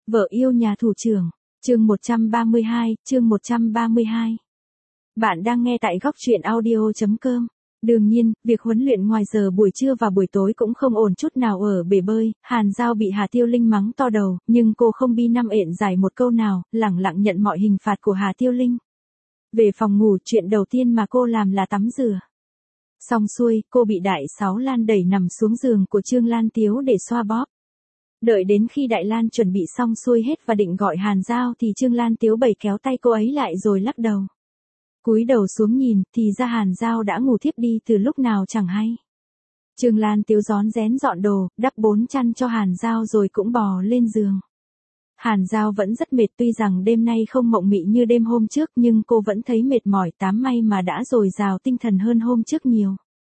Vợ yêu nhà thủ trưởng, chương 132, chương 132. Bạn đang nghe tại góc truyện audio.com. Đương nhiên, việc huấn luyện ngoài giờ buổi trưa và buổi tối cũng không ổn chút nào ở bể bơi, Hàn Giao bị Hà Tiêu Linh mắng to đầu, nhưng cô không bi năm ện giải một câu nào, lẳng lặng nhận mọi hình phạt của Hà Tiêu Linh. Về phòng ngủ, chuyện đầu tiên mà cô làm là tắm rửa. Xong xuôi, cô bị Đại Sáu Lan đẩy nằm xuống giường của Trương Lan Tiếu để xoa bóp. Đợi đến khi Đại Lan chuẩn bị xong xuôi hết và định gọi Hàn Giao thì Trương Lan Tiếu bẩy kéo tay cô ấy lại rồi lắc đầu. Cúi đầu xuống nhìn thì ra Hàn Giao đã ngủ thiếp đi từ lúc nào chẳng hay. Trương Lan Tiếu rón rén dọn đồ, đắp 4 chăn cho Hàn Giao rồi cũng bò lên giường. Hàn Giao vẫn rất mệt, tuy rằng đêm nay không mộng mị như đêm hôm trước nhưng cô vẫn thấy mệt mỏi, tám may mà đã dồi dào tinh thần hơn hôm trước nhiều.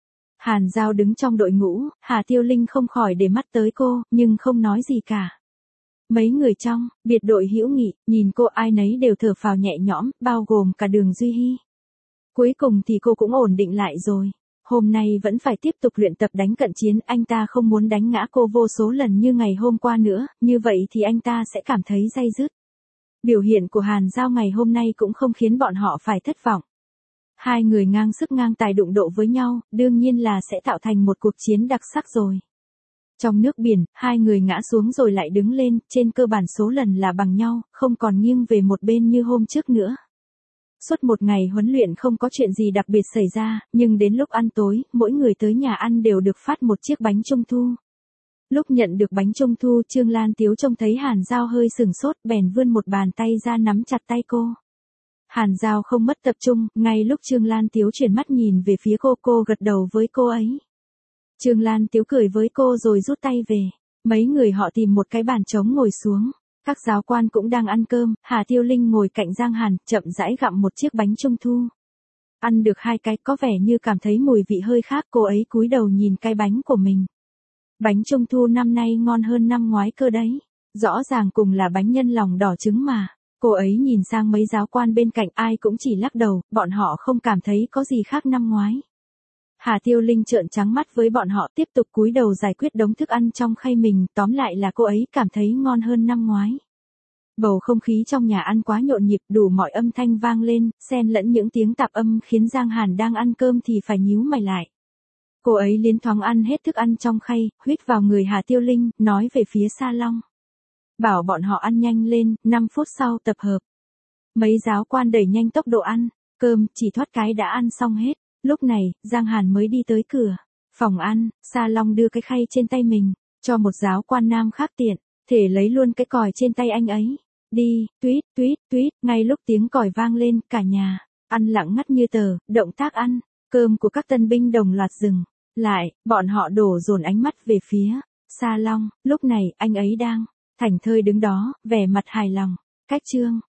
Hàn Giao đứng trong đội ngũ, Hà Tiêu Linh không khỏi để mắt tới cô, nhưng không nói gì cả. Mấy người trong biệt đội hữu nghị, nhìn cô ai nấy đều thở phào nhẹ nhõm, bao gồm cả Đường Duy Hi. Cuối cùng thì cô cũng ổn định lại rồi. Hôm nay vẫn phải tiếp tục luyện tập đánh cận chiến, anh ta không muốn đánh ngã cô vô số lần như ngày hôm qua nữa, như vậy thì anh ta sẽ cảm thấy day dứt. Biểu hiện của Hàn Giao ngày hôm nay cũng không khiến bọn họ phải thất vọng. Hai người ngang sức ngang tài đụng độ với nhau, đương nhiên là sẽ tạo thành một cuộc chiến đặc sắc rồi. Trong nước biển, hai người ngã xuống rồi lại đứng lên, trên cơ bản số lần là bằng nhau, không còn nghiêng về một bên như hôm trước nữa. Suốt một ngày huấn luyện không có chuyện gì đặc biệt xảy ra, nhưng đến lúc ăn tối, mỗi người tới nhà ăn đều được phát một chiếc bánh trung thu. Lúc nhận được bánh trung thu, Trương Lan Tiếu trông thấy Hàn Giao hơi sừng sốt, bèn vươn một bàn tay ra nắm chặt tay cô. Hàn Giao không mất tập trung, ngay lúc Trương Lan Tiếu chuyển mắt nhìn về phía cô gật đầu với cô ấy. Trương Lan Tiếu cười với cô rồi rút tay về. Mấy người họ tìm một cái bàn trống ngồi xuống. Các giáo quan cũng đang ăn cơm, Hà Tiêu Linh ngồi cạnh Giang Hàn, chậm rãi gặm một chiếc bánh trung thu. Ăn được 2 cái có vẻ như cảm thấy mùi vị hơi khác, cô ấy cúi đầu nhìn cái bánh của mình. Bánh trung thu năm nay ngon hơn năm ngoái cơ đấy. Rõ ràng cùng là bánh nhân lòng đỏ trứng mà. Cô ấy nhìn sang mấy giáo quan bên cạnh, ai cũng chỉ lắc đầu, bọn họ không cảm thấy có gì khác năm ngoái. Hà Tiêu Linh trợn trắng mắt với bọn họ, tiếp tục cúi đầu giải quyết đống thức ăn trong khay mình, tóm lại là cô ấy cảm thấy ngon hơn năm ngoái. Bầu không khí trong nhà ăn quá nhộn nhịp, đủ mọi âm thanh vang lên, xen lẫn những tiếng tạp âm khiến Giang Hàn đang ăn cơm thì phải nhíu mày lại. Cô ấy liến thoáng ăn hết thức ăn trong khay, huýt vào người Hà Tiêu Linh, nói về phía salon. Bảo bọn họ ăn nhanh lên, 5 phút sau tập hợp. Mấy giáo quan đẩy nhanh tốc độ ăn, cơm chỉ thoát cái đã ăn xong hết. Lúc này, Giang Hàn mới đi tới cửa. Phòng ăn, Sa Long đưa cái khay trên tay mình, cho một giáo quan nam khác tiện, thể lấy luôn cái còi trên tay anh ấy. Đi, tuýt, tuýt, tuýt, ngay lúc tiếng còi vang lên, cả nhà, ăn lặng ngắt như tờ, động tác ăn, cơm của các tân binh đồng loạt dừng. Lại, bọn họ đổ dồn ánh mắt về phía Sa Long, lúc này, anh ấy đang thảnh thơi đứng đó, vẻ mặt hài lòng. Cách chương